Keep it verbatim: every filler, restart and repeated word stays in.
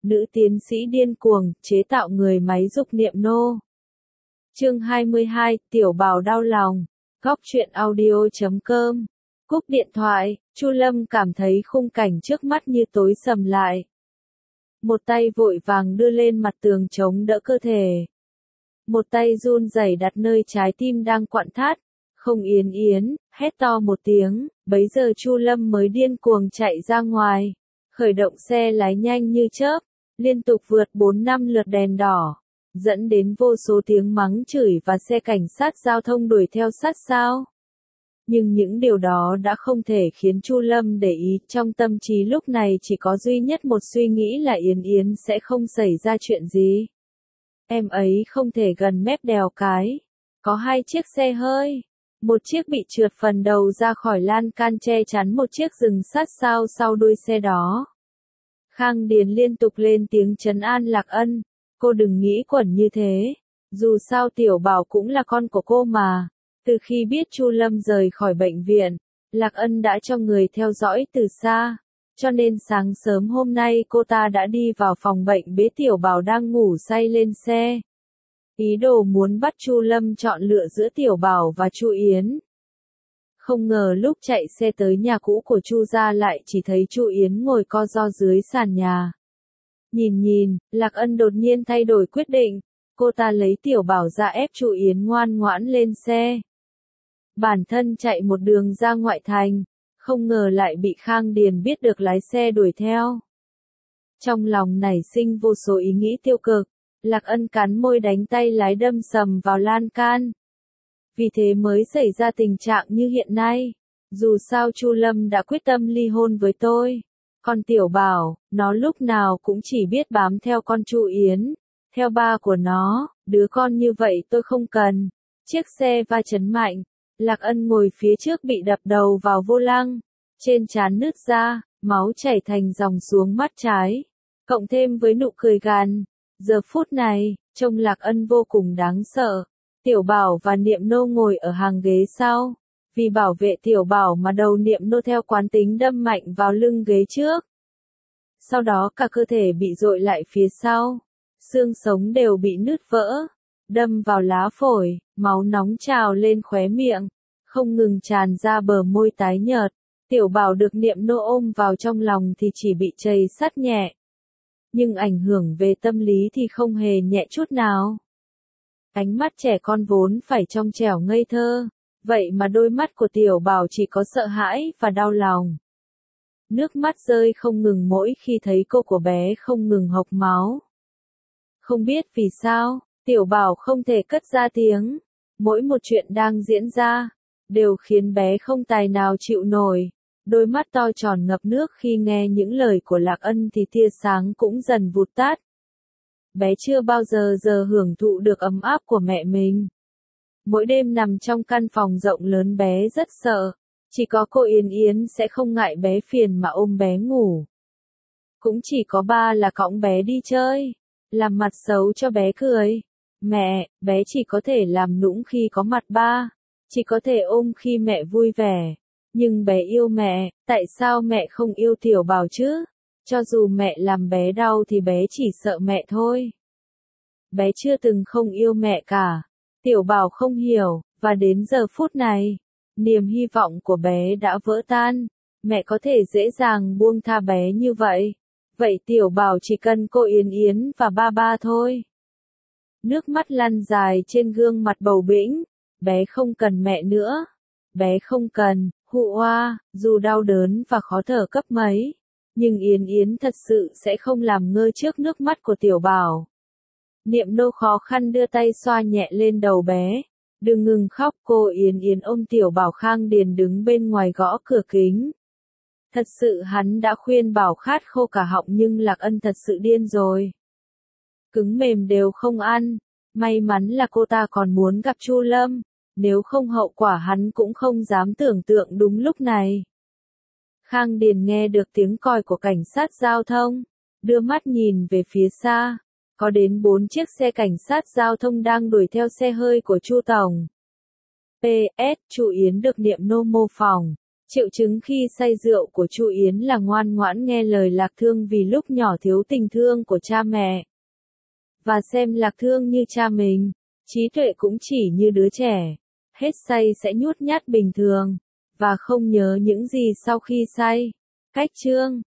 nữ tiến sĩ điên cuồng, chế tạo người máy dục niệm nô. Chương hai mươi hai, Tiểu Bảo đau lòng. Góc truyện audio chấm com. Cúp điện thoại, Chu Lâm cảm thấy khung cảnh trước mắt như tối sầm lại. Một tay vội vàng đưa lên mặt tường chống đỡ cơ thể. Một tay run rẩy đặt nơi trái tim đang quặn thắt. Không Yến Yến, hét to một tiếng, bấy giờ Chu Lâm mới điên cuồng chạy ra ngoài. Khởi động xe lái nhanh như chớp, liên tục vượt bốn năm lượt đèn đỏ, dẫn đến vô số tiếng mắng chửi và xe cảnh sát giao thông đuổi theo sát sao. Nhưng những điều đó đã không thể khiến Chu Lâm để ý, trong tâm trí lúc này chỉ có duy nhất một suy nghĩ là Yến Yến sẽ không xảy ra chuyện gì. Em ấy không thể gần mép đèo cái. Có hai chiếc xe hơi. Một chiếc bị trượt phần đầu ra khỏi lan can che chắn một chiếc dừng sát sao sau đuôi xe đó. Khang Điền liên tục lên tiếng trấn an Lạc Ân, cô đừng nghĩ quẩn như thế, dù sao Tiểu Bảo cũng là con của cô mà. Từ khi biết Chu Lâm rời khỏi bệnh viện, Lạc Ân đã cho người theo dõi từ xa, cho nên sáng sớm hôm nay cô ta đã đi vào phòng bệnh bế Tiểu Bảo đang ngủ say lên xe. Ý đồ muốn bắt Chu Lâm chọn lựa giữa Tiểu Bảo và Chu Yến. Không ngờ lúc chạy xe tới nhà cũ của Chu gia lại chỉ thấy Chu Yến ngồi co ro dưới sàn nhà. Nhìn nhìn, Lạc Ân đột nhiên thay đổi quyết định, cô ta lấy Tiểu Bảo ra ép Chu Yến ngoan ngoãn lên xe. Bản thân chạy một đường ra ngoại thành, không ngờ lại bị Khang Điền biết được lái xe đuổi theo. Trong lòng nảy sinh vô số ý nghĩ tiêu cực, Lạc Ân cắn môi đánh tay lái đâm sầm vào lan can. Vì thế mới xảy ra tình trạng như hiện nay. Dù sao Chu Lâm đã quyết tâm ly hôn với tôi. Còn Tiểu Bảo, nó lúc nào cũng chỉ biết bám theo con Chu Yến, theo ba của nó, đứa con như vậy tôi không cần. Chiếc xe va chấn mạnh, Lạc Ân ngồi phía trước bị đập đầu vào vô lăng, trên trán nứt ra, máu chảy thành dòng xuống mắt trái, cộng thêm với nụ cười gằn. Giờ phút này, trông Lạc Ân vô cùng đáng sợ. Tiểu Bảo và Niệm Nô ngồi ở hàng ghế sau. Vì bảo vệ Tiểu Bảo mà đầu Niệm Nô theo quán tính đâm mạnh vào lưng ghế trước. Sau đó cả cơ thể bị dội lại phía sau. Xương sống đều bị nứt vỡ. Đâm vào lá phổi, máu nóng trào lên khóe miệng. Không ngừng tràn ra bờ môi tái nhợt. Tiểu Bảo được Niệm Nô ôm vào trong lòng thì chỉ bị chầy sắt nhẹ. Nhưng ảnh hưởng về tâm lý thì không hề nhẹ chút nào. Ánh mắt trẻ con vốn phải trong trẻo ngây thơ, vậy mà đôi mắt của Tiểu Bảo chỉ có sợ hãi và đau lòng. Nước mắt rơi không ngừng mỗi khi thấy cô của bé không ngừng hộc máu. Không biết vì sao, Tiểu Bảo không thể cất ra tiếng. Mỗi một chuyện đang diễn ra, đều khiến bé không tài nào chịu nổi. Đôi mắt to tròn ngập nước khi nghe những lời của Lạc Ân thì tia sáng cũng dần vụt tắt. Bé chưa bao giờ giờ hưởng thụ được ấm áp của mẹ mình. Mỗi đêm nằm trong căn phòng rộng lớn bé rất sợ. Chỉ có cô Yến Yến sẽ không ngại bé phiền mà ôm bé ngủ. Cũng chỉ có ba là cõng bé đi chơi, làm mặt xấu cho bé cười. Mẹ, bé chỉ có thể làm nũng khi có mặt ba, chỉ có thể ôm khi mẹ vui vẻ. Nhưng bé yêu mẹ, tại sao mẹ không yêu Tiểu Bảo chứ? Cho dù mẹ làm bé đau thì bé chỉ sợ mẹ thôi. Bé chưa từng không yêu mẹ cả. Tiểu Bảo không hiểu, và đến giờ phút này, niềm hy vọng của bé đã vỡ tan. Mẹ có thể dễ dàng buông tha bé như vậy. Vậy Tiểu Bảo chỉ cần cô Yến Yến và ba ba thôi. Nước mắt lăn dài trên gương mặt bầu bĩnh. Bé không cần mẹ nữa. Bé không cần, hụ oa, dù đau đớn và khó thở cấp mấy. Nhưng Yến Yến thật sự sẽ không làm ngơ trước nước mắt của Tiểu Bảo. Niệm Nô khó khăn đưa tay xoa nhẹ lên đầu bé. Đừng ngừng khóc, cô Yến Yến ôm Tiểu Bảo. Khang Điền đứng bên ngoài gõ cửa kính. Thật sự hắn đã khuyên bảo khát khô cả họng nhưng Lạc Ân thật sự điên rồi. Cứng mềm đều không ăn. May mắn là cô ta còn muốn gặp Chu Lâm. Nếu không hậu quả hắn cũng không dám tưởng tượng đúng lúc này. Khang Điền nghe được tiếng còi của cảnh sát giao thông, đưa mắt nhìn về phía xa, có đến bốn chiếc xe cảnh sát giao thông đang đuổi theo xe hơi của Chu Tổng. pê ét, Chu Yến được Niệm Nô mô phỏng, Triệu chứng khi say rượu của Chu Yến là ngoan ngoãn nghe lời Lạc Thương vì lúc nhỏ thiếu tình thương của cha mẹ. Và xem Lạc Thương như cha mình, trí tuệ cũng chỉ như đứa trẻ, hết say sẽ nhút nhát bình thường, và không nhớ những gì sau khi say. Cách chương